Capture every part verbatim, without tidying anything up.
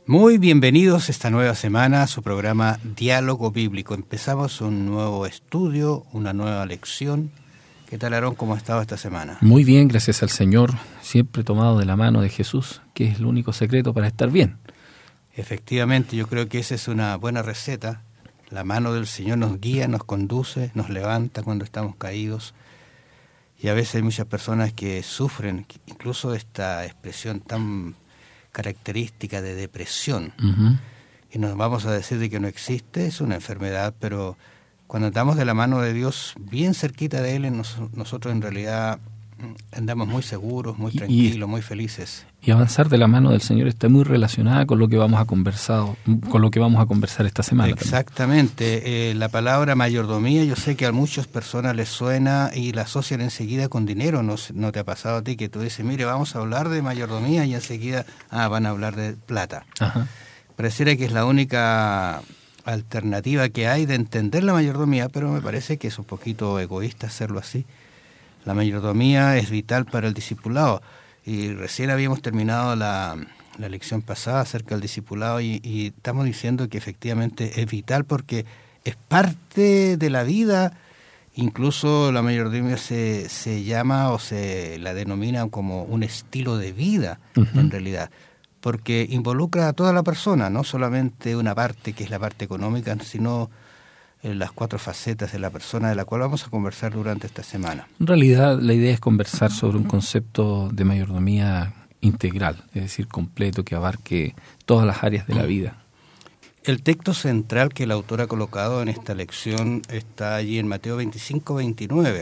Muy bienvenidos esta nueva semana a su programa Diálogo Bíblico. Empezamos un nuevo estudio, una nueva lección. ¿Qué tal, Aarón? ¿Cómo ha estado esta semana? Muy bien, gracias al Señor, siempre tomado de la mano de Jesús, que es el único secreto para estar bien. Efectivamente, yo creo que esa es una buena receta. La mano del Señor nos guía, nos conduce, nos levanta cuando estamos caídos. Y a veces hay muchas personas que sufren incluso esta expresión tan característica de depresión. Uh-huh. Y nos vamos a decir de que no existe, es una enfermedad, pero cuando andamos de la mano de Dios, bien cerquita de Él, nos, nosotros en realidad andamos muy seguros, muy tranquilos, y, muy felices. Y avanzar de la mano del Señor está muy relacionada con lo que vamos a conversar, con lo que vamos a conversar esta semana. Exactamente. Eh, la palabra mayordomía, yo sé que a muchas personas les suena y la asocian enseguida con dinero. ¿No, no te ha pasado a ti que tú dices, mire, vamos a hablar de mayordomía y enseguida, ah, van a hablar de plata? Ajá. Pareciera que es la única alternativa que hay de entender la mayordomía, pero me parece que es un poquito egoísta hacerlo así. La mayordomía es vital para el discipulado. Y recién habíamos terminado la, la lección pasada acerca del discipulado y, y estamos diciendo que efectivamente es vital porque es parte de la vida. Incluso la mayordomía se, se llama o se la denomina como un estilo de vida, uh-huh. en realidad, porque involucra a toda la persona, no solamente una parte que es la parte económica, sino las cuatro facetas de la persona de la cual vamos a conversar durante esta semana. En realidad, la idea es conversar sobre un concepto de mayordomía integral, es decir, completo, que abarque todas las áreas de la vida. El texto central que el autor ha colocado en esta lección está allí en Mateo veinticinco, veintinueve.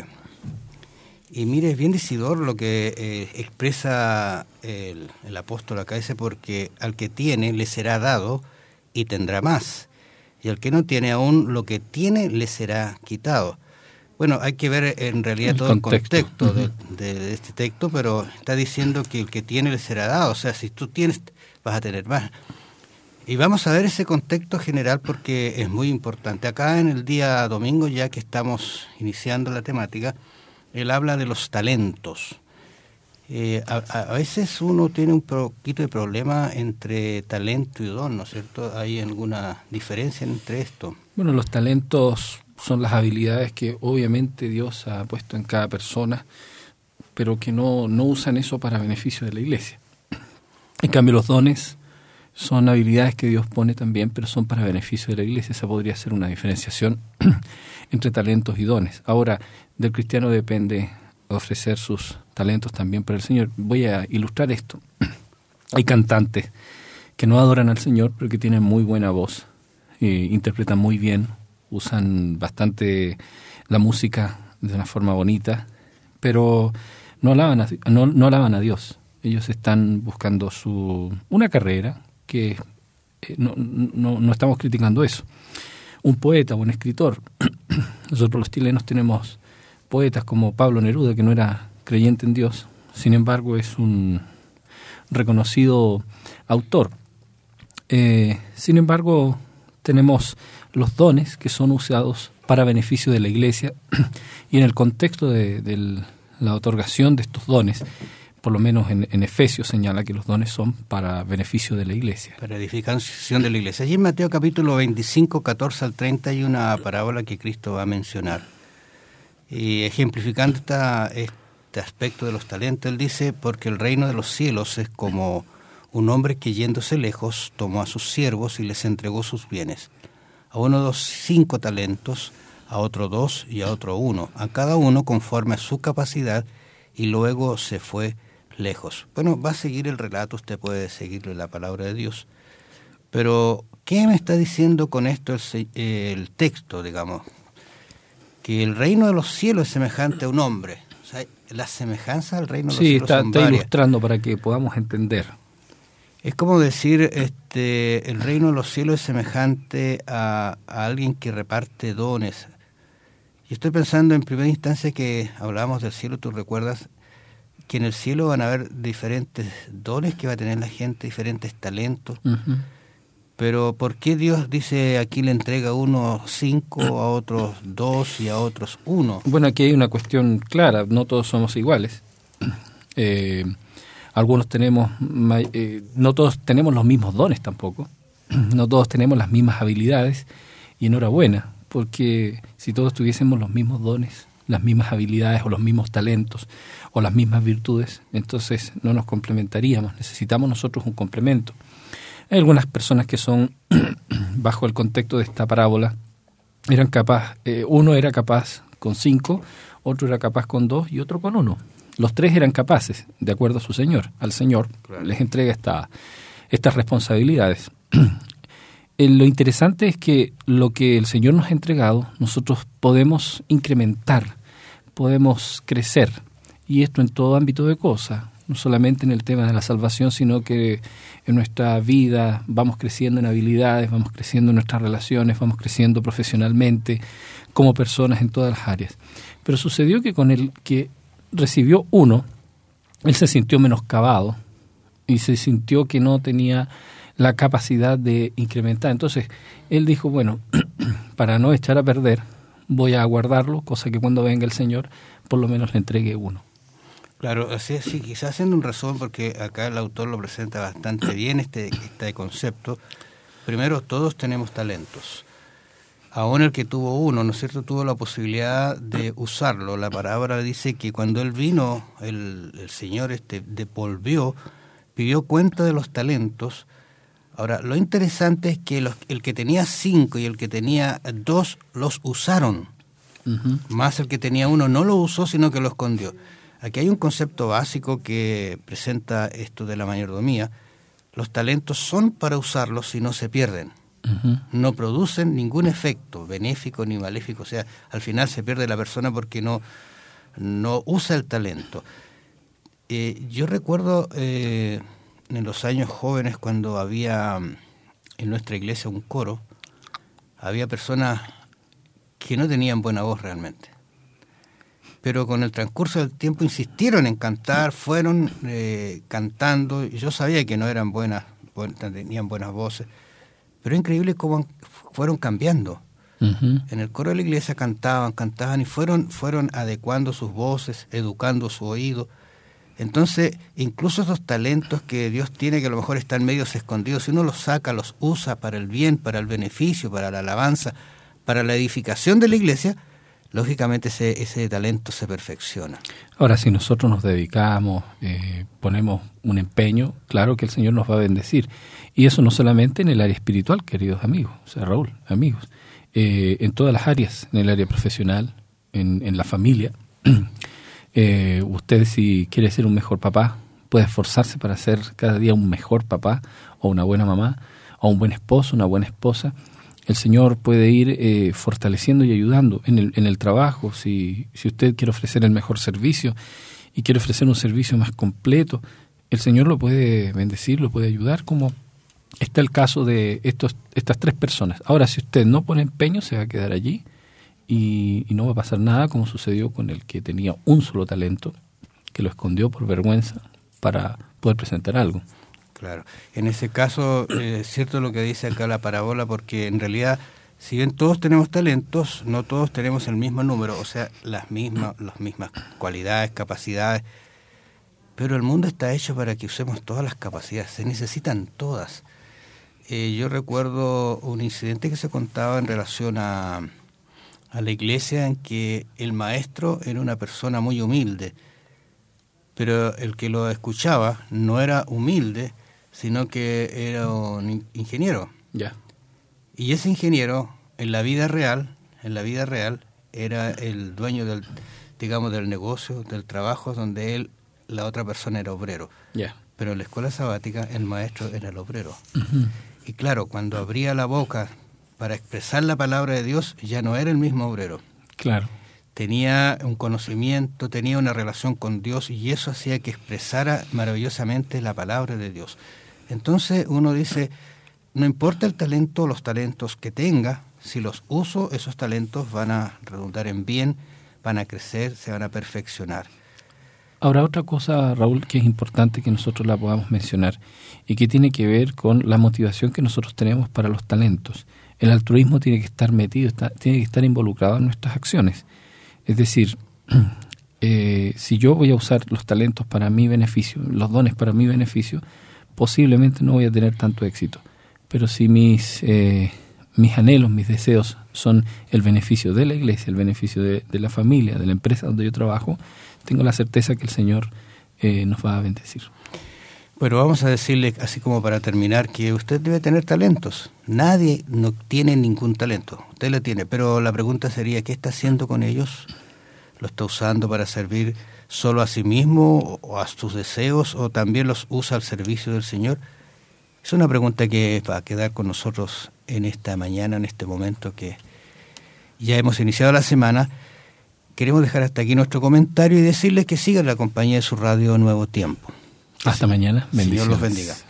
Y mire, es bien decidor lo que eh, expresa el, el apóstol acá, dice, porque al que tiene le será dado y tendrá más. Y al que no tiene aún, lo que tiene le será quitado. Bueno, hay que ver en realidad el todo contexto. el contexto uh-huh. de, de este texto, pero está diciendo que el que tiene le será dado. O sea, si tú tienes, vas a tener más. Y vamos a ver ese contexto general porque es muy importante. Acá en el día domingo, ya que estamos iniciando la temática, él habla de los talentos. Eh, a, a veces uno tiene un poquito de problema entre talento y don, ¿no es cierto? ¿Hay alguna diferencia entre esto? Bueno, los talentos son las habilidades que obviamente Dios ha puesto en cada persona, pero que no, no usan eso para beneficio de la iglesia. En cambio, los dones son habilidades que Dios pone también, pero son para beneficio de la iglesia. Esa podría ser una diferenciación entre talentos y dones. Ahora, del cristiano depende ofrecer sus talentos también para el Señor. Voy a ilustrar esto. Hay cantantes que no adoran al Señor, pero que tienen muy buena voz, eh, interpretan muy bien, usan bastante la música de una forma bonita, pero no alaban a, no, no alaban a Dios. Ellos están buscando su una carrera que eh, no, no, no estamos criticando eso. Un poeta o un escritor. Nosotros los chilenos tenemos poetas como Pablo Neruda, que no era creyente en Dios, sin embargo es un reconocido autor. Eh, sin embargo, tenemos los dones que son usados para beneficio de la iglesia y en el contexto de, de la otorgación de estos dones, por lo menos en, en Efesios señala que los dones son para beneficio de la iglesia. Para edificación de la iglesia. Allí en Mateo capítulo veinticinco, catorce al treinta hay una parábola que Cristo va a mencionar. Y ejemplificando esta, este aspecto de los talentos, él dice, porque el reino de los cielos es como un hombre que yéndose lejos tomó a sus siervos y les entregó sus bienes. A uno dos cinco talentos, a otro dos y a otro uno, a cada uno conforme a su capacidad, y luego se fue lejos. Bueno, va a seguir el relato, usted puede seguirle la palabra de Dios. Pero, ¿qué me está diciendo con esto el, el texto, digamos? Que el reino de los cielos es semejante a un hombre. O sea, la semejanza al reino de los sí, cielos está, son está varias. Ilustrando para que podamos entender. Es como decir, este, el reino de los cielos es semejante a, a alguien que reparte dones. Y estoy pensando en primera instancia que hablábamos del cielo, tú recuerdas que en el cielo van a haber diferentes dones que va a tener la gente, diferentes talentos. Uh-huh. Pero ¿por qué Dios dice aquí le entrega a unos cinco, a otros dos y a otros uno? Bueno, aquí hay una cuestión clara, no todos somos iguales. Eh, Algunos tenemos, eh, no todos tenemos los mismos dones tampoco, no todos tenemos las mismas habilidades, y enhorabuena, porque si todos tuviésemos los mismos dones, las mismas habilidades o los mismos talentos o las mismas virtudes, entonces no nos complementaríamos, necesitamos nosotros un complemento. Hay algunas personas que son, bajo el contexto de esta parábola, eran capaz, eh, uno era capaz con cinco, otro era capaz con dos y otro con uno. Los tres eran capaces, de acuerdo a su Señor. Al Señor claro. les entrega esta, estas responsabilidades. Eh, lo interesante es que lo que el Señor nos ha entregado, nosotros podemos incrementar, podemos crecer, y esto en todo ámbito de cosas, no solamente en el tema de la salvación, sino que en nuestra vida vamos creciendo en habilidades, vamos creciendo en nuestras relaciones, vamos creciendo profesionalmente, como personas en todas las áreas. Pero sucedió que con el que recibió uno, él se sintió menoscabado y se sintió que no tenía la capacidad de incrementar. Entonces, él dijo, bueno, para no echar a perder, voy a guardarlo, cosa que cuando venga el Señor, por lo menos le entregue uno. Claro, así sí, quizás haciendo un resumen, porque acá el autor lo presenta bastante bien, este, este concepto. Primero, todos tenemos talentos. Aún el que tuvo uno, ¿no es cierto?, tuvo la posibilidad de usarlo. La palabra dice que cuando él vino, el, el Señor este devolvió, pidió cuenta de los talentos. Ahora, lo interesante es que los, el que tenía cinco y el que tenía dos los usaron. Uh-huh. Más el que tenía uno no lo usó, sino que lo escondió. Aquí hay un concepto básico que presenta esto de la mayordomía. Los talentos son para usarlos y no se pierden. Uh-huh. No producen ningún efecto benéfico ni maléfico. O sea, al final se pierde la persona porque no, no usa el talento. Eh, yo recuerdo eh, en los años jóvenes, cuando había en nuestra iglesia un coro, había personas que no tenían buena voz realmente. Pero con el transcurso del tiempo insistieron en cantar, fueron eh, cantando. Yo sabía que no eran buenas, buenas, tenían buenas voces, pero es increíble cómo fueron cambiando. Uh-huh. En el coro de la iglesia cantaban, cantaban y fueron, fueron adecuando sus voces, educando su oído. Entonces, incluso esos talentos que Dios tiene, que a lo mejor están medios escondidos, si uno los saca, los usa para el bien, para el beneficio, para la alabanza, para la edificación de la iglesia, lógicamente ese, ese talento se perfecciona. Ahora, si nosotros nos dedicamos, eh, ponemos un empeño, claro que el Señor nos va a bendecir. Y eso no solamente en el área espiritual, queridos amigos, o sea, Raúl, amigos, eh, en todas las áreas, en el área profesional, en, en la familia. eh, usted, si quiere ser un mejor papá, puede esforzarse para ser cada día un mejor papá, o una buena mamá, o un buen esposo, una buena esposa. El Señor puede ir eh, fortaleciendo y ayudando en el, en el trabajo. Si, si usted quiere ofrecer el mejor servicio y quiere ofrecer un servicio más completo, el Señor lo puede bendecir, lo puede ayudar, como está el caso de estos, estas tres personas. Ahora, si usted no pone empeño, se va a quedar allí y, y no va a pasar nada, como sucedió con el que tenía un solo talento, que lo escondió por vergüenza para poder presentar algo. Claro, en ese caso eh, es cierto lo que dice acá la parábola, porque en realidad, si bien todos tenemos talentos, no todos tenemos el mismo número, o sea, las mismas, las mismas cualidades, capacidades, pero el mundo está hecho para que usemos todas las capacidades, se necesitan todas. Eh, yo recuerdo un incidente que se contaba en relación a, a la iglesia, en que el maestro era una persona muy humilde, pero el que lo escuchaba no era humilde, sino que era un ingeniero. Ya. Y ese ingeniero, en la vida real, en la vida real, era el dueño del, digamos, del negocio, del trabajo, donde él, la otra persona era obrero. Ya. Pero en la escuela sabática, el maestro era el obrero. Uh-huh. Y claro, cuando abría la boca para expresar la palabra de Dios, ya no era el mismo obrero. Claro. Tenía un conocimiento, tenía una relación con Dios, y eso hacía que expresara maravillosamente la palabra de Dios. Entonces uno dice, no importa el talento, los talentos que tenga, si los uso, esos talentos van a redundar en bien, van a crecer, se van a perfeccionar. Ahora, otra cosa, Raúl, que es importante que nosotros la podamos mencionar y que tiene que ver con la motivación que nosotros tenemos para los talentos. El altruismo tiene que estar metido, está, tiene que estar involucrado en nuestras acciones. Es decir, eh, si yo voy a usar los talentos para mi beneficio, los dones para mi beneficio, posiblemente no voy a tener tanto éxito. Pero si mis, eh, mis anhelos, mis deseos son el beneficio de la iglesia, el beneficio de, de la familia, de la empresa donde yo trabajo, tengo la certeza que el Señor eh, nos va a bendecir. Bueno, vamos a decirle, así como para terminar, que usted debe tener talentos. Nadie no tiene ningún talento. Usted lo tiene, pero la pregunta sería, ¿qué está haciendo con ellos? ¿Lo está usando para servir solo a sí mismo o a sus deseos, o también los usa al servicio del Señor? Es una pregunta que va a quedar con nosotros en esta mañana, en este momento que ya hemos iniciado la semana. Queremos dejar hasta aquí nuestro comentario y decirles que sigan la compañía de su radio Nuevo Tiempo. Hasta mañana. Bendiciones. Señor los bendiga.